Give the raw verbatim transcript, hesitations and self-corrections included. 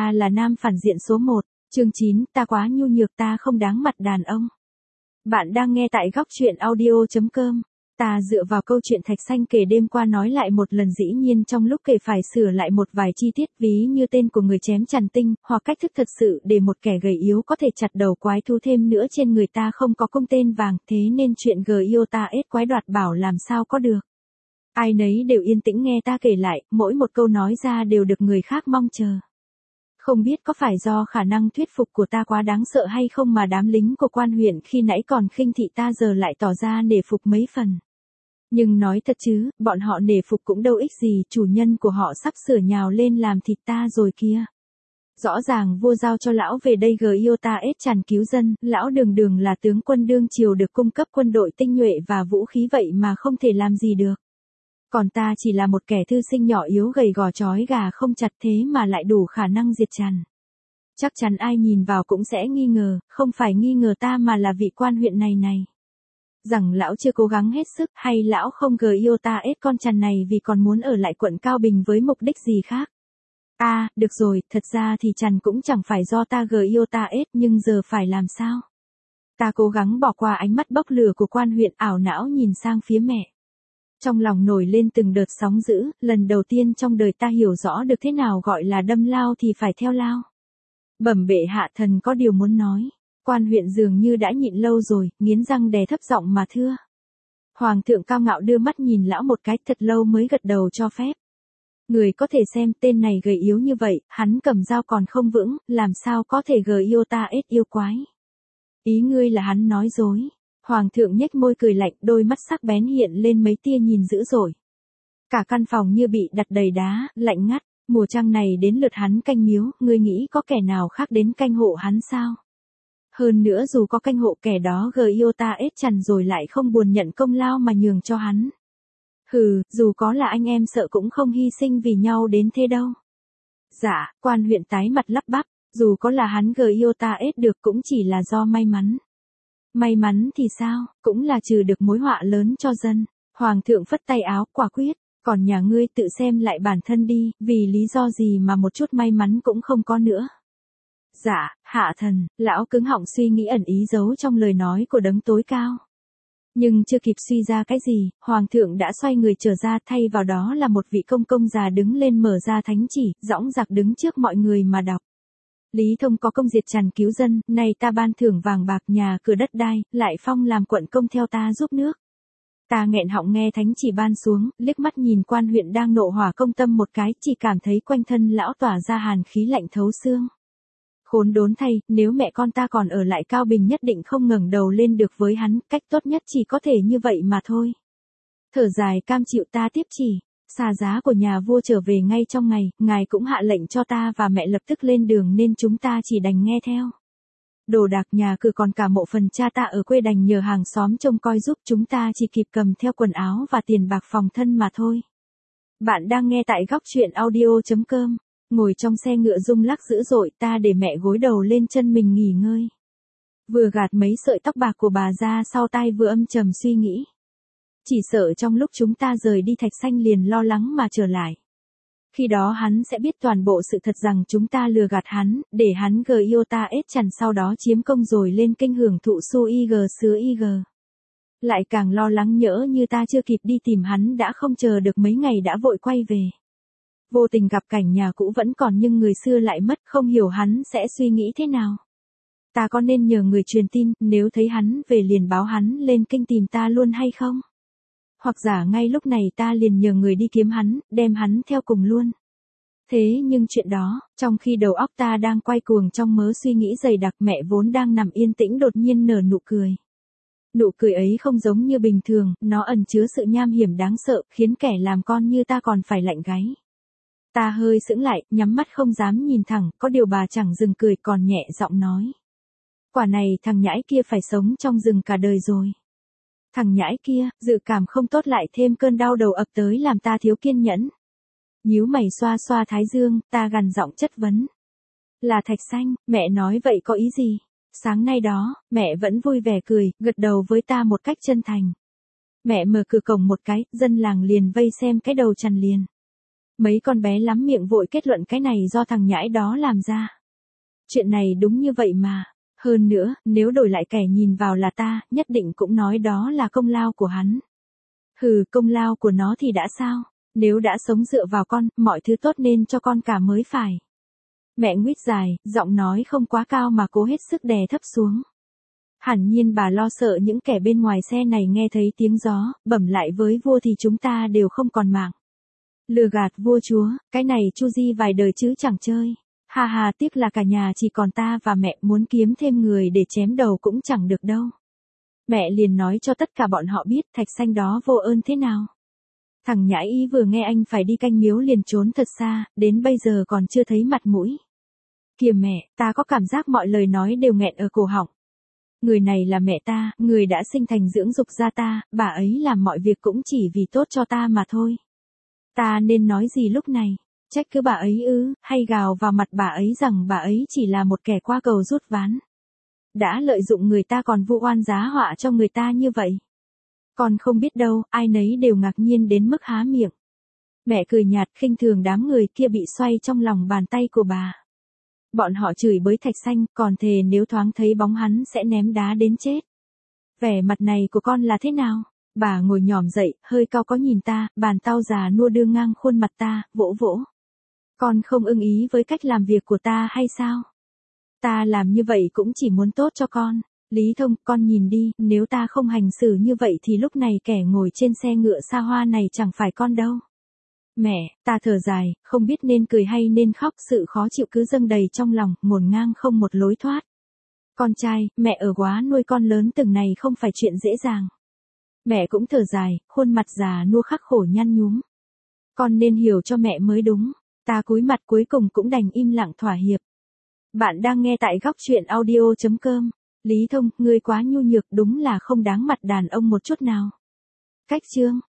ta là nam phản diện số một, chương chín, ta quá nhu nhược, ta không đáng mặt đàn ông. Bạn đang nghe tại góc truyện audio chấm com. Ta dựa vào câu chuyện Thạch Xanh kể đêm qua nói lại một lần, dĩ nhiên trong lúc kể phải sửa lại một vài chi tiết, ví như tên của người chém Trần Tinh, hoặc cách thức thật sự để một kẻ gầy yếu có thể chặt đầu quái thú, thêm nữa trên người ta không có cung tên vàng, thế nên chuyện g yêu ta ết quái đoạt bảo làm sao có được. Ai nấy đều yên tĩnh nghe ta kể lại, mỗi một câu nói ra đều được người khác mong chờ. Không biết có phải do khả năng thuyết phục của ta quá đáng sợ hay không mà đám lính của quan huyện khi nãy còn khinh thị ta giờ lại tỏ ra nể phục mấy phần. Nhưng nói thật chứ, bọn họ nể phục cũng đâu ích gì, chủ nhân của họ sắp sửa nhào lên làm thịt ta rồi kia. Rõ ràng vua giao cho lão về đây g yêu ta ết tràn cứu dân, lão đường đường là tướng quân đương triều được cung cấp quân đội tinh nhuệ và vũ khí, vậy mà không thể làm gì được. Còn ta chỉ là một kẻ thư sinh nhỏ yếu gầy gò trói gà không chặt, thế mà lại đủ khả năng diệt Trần. Chắc chắn ai nhìn vào cũng sẽ nghi ngờ, không phải nghi ngờ ta mà là vị quan huyện này này. Rằng lão chưa cố gắng hết sức, hay lão không g yêu ta ết con Trần này vì còn muốn ở lại quận Cao Bình với mục đích gì khác. À, được rồi, thật ra thì Trần cũng chẳng phải do ta g yêu ta ết, nhưng giờ phải làm sao? Ta cố gắng bỏ qua ánh mắt bốc lửa của quan huyện, ảo não nhìn sang phía mẹ. Trong lòng nổi lên từng đợt sóng dữ, lần đầu tiên trong đời ta hiểu rõ được thế nào gọi là đâm lao thì phải theo lao. Bẩm bệ hạ, thần có điều muốn nói. Quan huyện dường như đã nhịn lâu rồi, nghiến răng đè thấp giọng mà thưa. Hoàng thượng cao ngạo đưa mắt nhìn lão một cái, thật lâu mới gật đầu cho phép. Người có thể xem, tên này gầy yếu như vậy, hắn cầm dao còn không vững, làm sao có thể g yêu ta ết yêu quái. Ý ngươi là hắn nói dối. Hoàng thượng nhếch môi cười lạnh, đôi mắt sắc bén hiện lên mấy tia nhìn dữ dội. Cả căn phòng như bị đặt đầy đá, lạnh ngắt, mùa trăng này đến lượt hắn canh miếu, ngươi nghĩ có kẻ nào khác đến canh hộ hắn sao? Hơn nữa dù có canh hộ, kẻ đó g yêu ta ết Trần rồi lại không buồn nhận công lao mà nhường cho hắn. Hừ, dù có là anh em sợ cũng không hy sinh vì nhau đến thế đâu. Dạ, quan huyện tái mặt lắp bắp, dù có là hắn g yêu ta ết được cũng chỉ là do may mắn. May mắn thì sao, cũng là trừ được mối họa lớn cho dân. Hoàng thượng phất tay áo, quả quyết, còn nhà ngươi tự xem lại bản thân đi, vì lý do gì mà một chút may mắn cũng không có nữa. Dạ, hạ thần, lão cứng họng suy nghĩ ẩn ý giấu trong lời nói của đấng tối cao. Nhưng chưa kịp suy ra cái gì, hoàng thượng đã xoay người trở ra, thay vào đó là một vị công công già đứng lên mở ra thánh chỉ, dõng dạc đứng trước mọi người mà đọc. Lý Thông có công diệt Trần cứu dân, nay ta ban thưởng vàng bạc nhà cửa đất đai, lại phong làm quận công theo ta giúp nước. Ta nghẹn họng nghe thánh chỉ ban xuống, liếc mắt nhìn quan huyện đang nộ hỏa công tâm một cái, chỉ cảm thấy quanh thân lão tỏa ra hàn khí lạnh thấu xương. Khốn đốn thay, nếu mẹ con ta còn ở lại Cao Bình nhất định không ngẩng đầu lên được với hắn, cách tốt nhất chỉ có thể như vậy mà thôi. Thở dài cam chịu ta tiếp chỉ. Xa giá của nhà vua trở về ngay trong ngày, ngài cũng hạ lệnh cho ta và mẹ lập tức lên đường nên chúng ta chỉ đành nghe theo. Đồ đạc nhà cửa còn cả mộ phần cha ta ở quê đành nhờ hàng xóm trông coi giúp, chúng ta chỉ kịp cầm theo quần áo và tiền bạc phòng thân mà thôi. Bạn đang nghe tại góc truyện audio chấm com. Ngồi trong xe ngựa rung lắc dữ dội, ta để mẹ gối đầu lên chân mình nghỉ ngơi. Vừa gạt mấy sợi tóc bạc của bà ra sau tai vừa âm trầm suy nghĩ. Chỉ sợ trong lúc chúng ta rời đi Thạch Xanh liền lo lắng mà trở lại. Khi đó hắn sẽ biết toàn bộ sự thật rằng chúng ta lừa gạt hắn, để hắn g yêu ta ết Trần sau đó chiếm công rồi lên kinh hưởng thụ su ig sứa ig. Lại càng lo lắng nhỡ như ta chưa kịp đi tìm hắn đã không chờ được mấy ngày đã vội quay về. Vô tình gặp cảnh nhà cũ vẫn còn nhưng người xưa lại mất, không hiểu hắn sẽ suy nghĩ thế nào. Ta có nên nhờ người truyền tin, nếu thấy hắn về liền báo hắn lên kinh tìm ta luôn hay không? Hoặc giả ngay lúc này ta liền nhờ người đi kiếm hắn, đem hắn theo cùng luôn. Thế nhưng chuyện đó, trong khi đầu óc ta đang quay cuồng trong mớ suy nghĩ dày đặc, mẹ vốn đang nằm yên tĩnh đột nhiên nở nụ cười. Nụ cười ấy không giống như bình thường, nó ẩn chứa sự nham hiểm đáng sợ, khiến kẻ làm con như ta còn phải lạnh gáy. Ta hơi sững lại, nhắm mắt không dám nhìn thẳng, có điều bà chẳng dừng cười còn nhẹ giọng nói. Quả này thằng nhãi kia phải sống trong rừng cả đời rồi. Thằng nhãi kia, dự cảm không tốt lại thêm cơn đau đầu ập tới làm ta thiếu kiên nhẫn. Nhíu mày xoa xoa thái dương, ta gằn giọng chất vấn. Là Thạch Xanh, mẹ nói vậy có ý gì? Sáng nay đó, mẹ vẫn vui vẻ cười, gật đầu với ta một cách chân thành. Mẹ mở cửa cổng một cái, dân làng liền vây xem cái đầu Trần liền. Mấy con bé lắm miệng vội kết luận cái này do thằng nhãi đó làm ra. Chuyện này đúng như vậy mà. Hơn nữa, nếu đổi lại kẻ nhìn vào là ta, nhất định cũng nói đó là công lao của hắn. Hừ, công lao của nó thì đã sao? Nếu đã sống dựa vào con, mọi thứ tốt nên cho con cả mới phải. Mẹ nguyết dài, giọng nói không quá cao mà cố hết sức đè thấp xuống. Hẳn nhiên bà lo sợ những kẻ bên ngoài xe này nghe thấy tiếng gió, bẩm lại với vua thì chúng ta đều không còn mạng. Lừa gạt vua chúa, cái này chu di vài đời chứ chẳng chơi. Ha ha, tiếc là cả nhà chỉ còn ta và mẹ, muốn kiếm thêm người để chém đầu cũng chẳng được đâu. Mẹ liền nói cho tất cả bọn họ biết Thạch Xanh đó vô ơn thế nào. Thằng nhãi ý vừa nghe anh phải đi canh miếu liền trốn thật xa, đến bây giờ còn chưa thấy mặt mũi. Kìa mẹ, ta có cảm giác mọi lời nói đều nghẹn ở cổ họng. Người này là mẹ ta, người đã sinh thành dưỡng dục ra ta, bà ấy làm mọi việc cũng chỉ vì tốt cho ta mà thôi. Ta nên nói gì lúc này? Trách cứ bà ấy ư, hay gào vào mặt bà ấy rằng bà ấy chỉ là một kẻ qua cầu rút ván. Đã lợi dụng người ta còn vu oan giá họa cho người ta như vậy. Còn không biết đâu, ai nấy đều ngạc nhiên đến mức há miệng. Mẹ cười nhạt khinh thường đám người kia bị xoay trong lòng bàn tay của bà. Bọn họ chửi bới Thạch Xanh, còn thề nếu thoáng thấy bóng hắn sẽ ném đá đến chết. Vẻ mặt này của con là thế nào? Bà ngồi nhòm dậy, hơi cau có nhìn ta, bàn tao già nua đưa ngang khuôn mặt ta, vỗ vỗ. Con không ưng ý với cách làm việc của ta hay sao? Ta làm như vậy cũng chỉ muốn tốt cho con. Lý Thông, con nhìn đi, nếu ta không hành xử như vậy thì lúc này kẻ ngồi trên xe ngựa xa hoa này chẳng phải con đâu. Mẹ, ta thở dài, không biết nên cười hay nên khóc, sự khó chịu cứ dâng đầy trong lòng, ngổn ngang không một lối thoát. Con trai, mẹ ở quá nuôi con lớn từng này không phải chuyện dễ dàng. Mẹ cũng thở dài, khuôn mặt già nua khắc khổ nhăn nhúm. Con nên hiểu cho mẹ mới đúng. Ta cúi mặt cuối cùng cũng đành im lặng thỏa hiệp. Bạn đang nghe tại góc truyện audio chấm com. Lý Thông, ngươi quá nhu nhược, đúng là không đáng mặt đàn ông một chút nào. Cách chương